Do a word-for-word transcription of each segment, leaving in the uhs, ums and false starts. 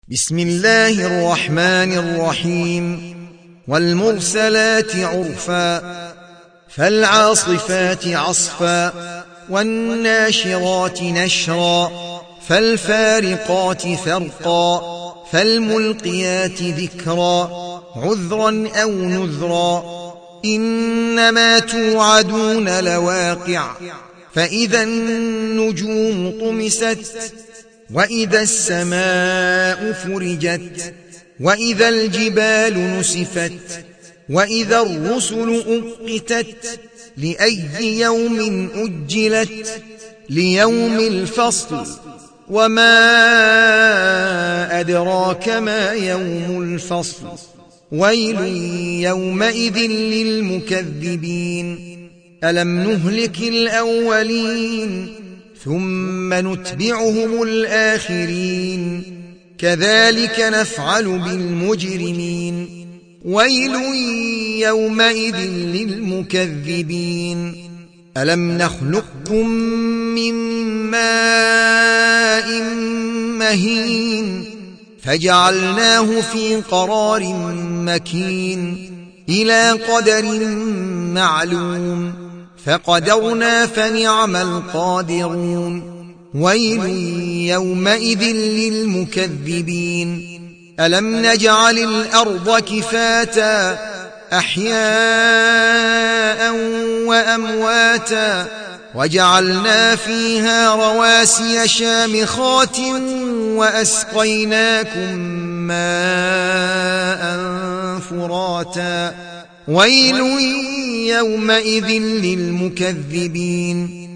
بسم الله الرحمن الرحيم والمرسلات عرفا فالعاصفات عصفا والناشرات نشرا فالفارقات فرقا فالملقيات ذكرا عذرا أو نذرا إنما توعدون لواقع فإذا النجوم طمست وإذا السماء فرجت وإذا الجبال نسفت وإذا الرسل أقتت لأي يوم أجلت ليوم الفصل وما أدراك ما يوم الفصل ويل يومئذ للمكذبين ألم نهلك الأولين ثم نتبعهم الآخرين كذلك نفعل بالمجرمين ويل يومئذ للمكذبين ألم نخلقكم من ماء مهين فجعلناه في قرار مكين إلى قدر معلوم فقدرنا فنعم القادرون ويل يومئذ للمكذبين ألم نجعل الأرض كفاتا أحياء وأمواتا وجعلنا فيها رواسي شامخات وأسقيناكم ماء فراتا ويل يومئذ للمكذبين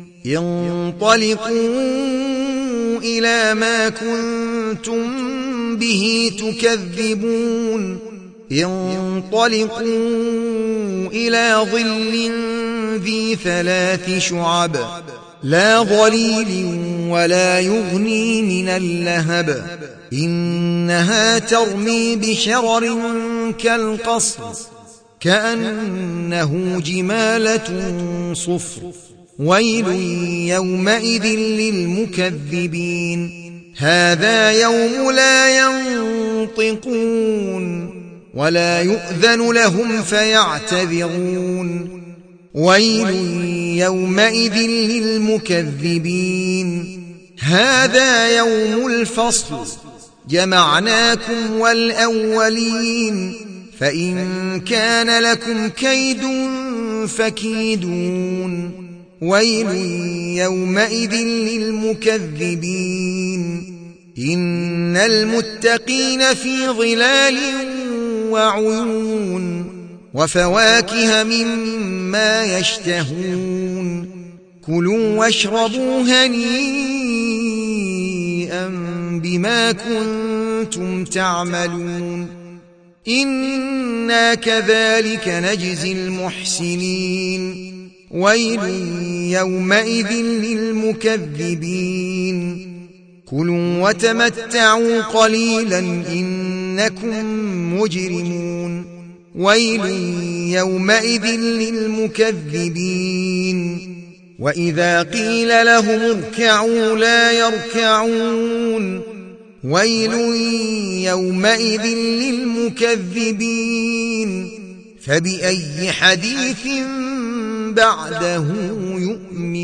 انطلقوا إلى ما كنتم به تكذبون انطلقوا إلى ظل ذي ثلاث شعب لا ظليل ولا يغني من اللهب إنها ترمي بشرر كالقصر كأنه جمالة صفر ويل يومئذ للمكذبين هذا يوم لا ينطقون ولا يؤذن لهم فيعتذرون ويل يومئذ للمكذبين هذا يوم الفصل جمعناكم والأولين فإن كان لكم كيد فكيدون ويل يومئذ للمكذبين إن المتقين في ظلال وعيون وفواكه مما يشتهون كلوا واشربوا هنيئا بما كنتم تعملون إنا كذلك نجزي المحسنين ويل يومئذ للمكذبين كلوا وتمتعوا قليلا إنكم مجرمون ويل يومئذ للمكذبين وإذا قيل لهم اركعوا لا يركعون ويل يومئذ للمكذبين فبأي حديث بعده يؤمنون